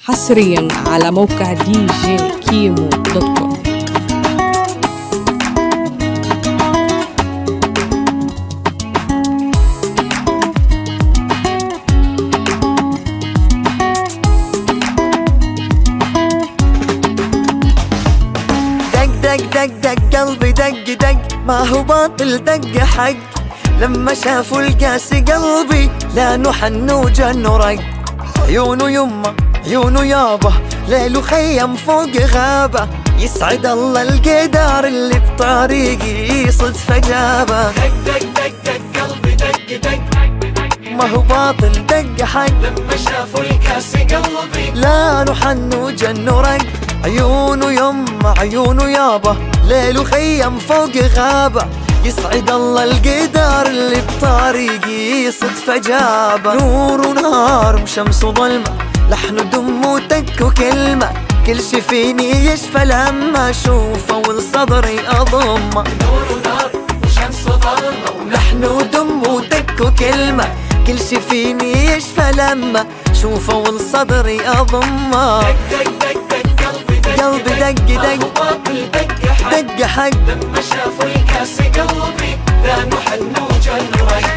حصريا على موقع دي جي كيمو دوت كوم. دق دق دق قلبي دق دق، ما هو باطل دق حق. لما شافوا القاس قلبي لانه حن وجن ورق. عيونه يمه عيونه يابا، ليل وخيم فوق غابة. يسعد الله القدر اللي بطريقي صدفة جابه. دق دق دق دق قلبي دق دق، ما هو باطل دق حق. لما شافوا الكاس قلبي لانه حن وجن ورق. عيونه يمه عيونه يابا، ليل وخيم فوق غابة. يسعد الله القدر اللي بطريقي صدفة جابه. نور ونهار وشمس وظلمة، لحن ودم وتك وكلمة. كل شي فيني يشفى لما اشوفه ولصدري اضمه. نور ونار وشمس وظلمة، لحن ودم وتك وكلمة. كل شي فيني يشفى لما اشوفه ولصدري اضمه. دق دق دق دق قلبي قلبي دق دق، ما هو باطل دق حق. دق حق. لما شافوا الكاس قلبي لانه حن وجن ورق.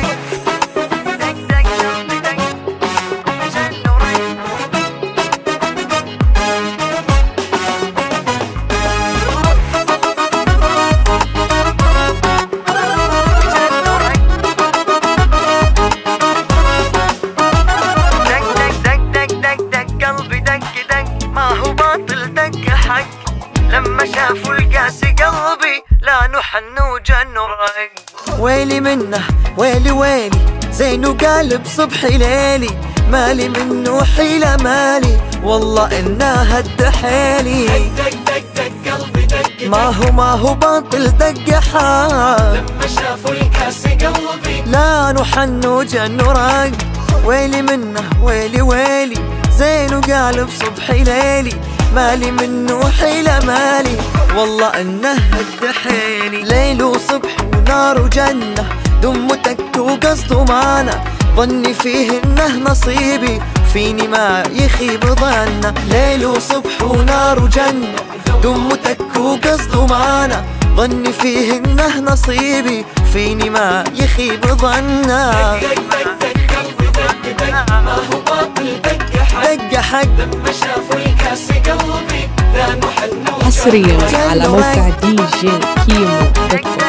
لما شافوا القاس قلبي لانه حن وجن ورق. ويلي منه ويلي ويلي، زينه قالب صبحي ليلي. مالي منه حيلة مالي، والله انه هد حيلي. دق دق دق قلبي دق، ما هو باطل دق حال. لما شافوا الكاس قلبي لانه حن وجن ورق. ويلي منه ويلي ويلي، زينه قالب صبحي ليلي. مالي منه حيلة مالي، والله انه هد حيلي. ليل وصبح ونار وجنة، دم وتك وقصده معانا. ظني فيه انه نصيبي، فيني ما يخيب ظنه. ليل وصبح ونار وجنة، دم وتك وقصده معانا. ظني فيه انه نصيبي، فيني ما يخيب ظنه. دق دق دق قلبي دق دق، ما هو باطل دق حق. دق حق. لما شافوا الكاس قلبي لانه حن وجن ورق. حصريا على موقع دي جي كيمو دوت كوم.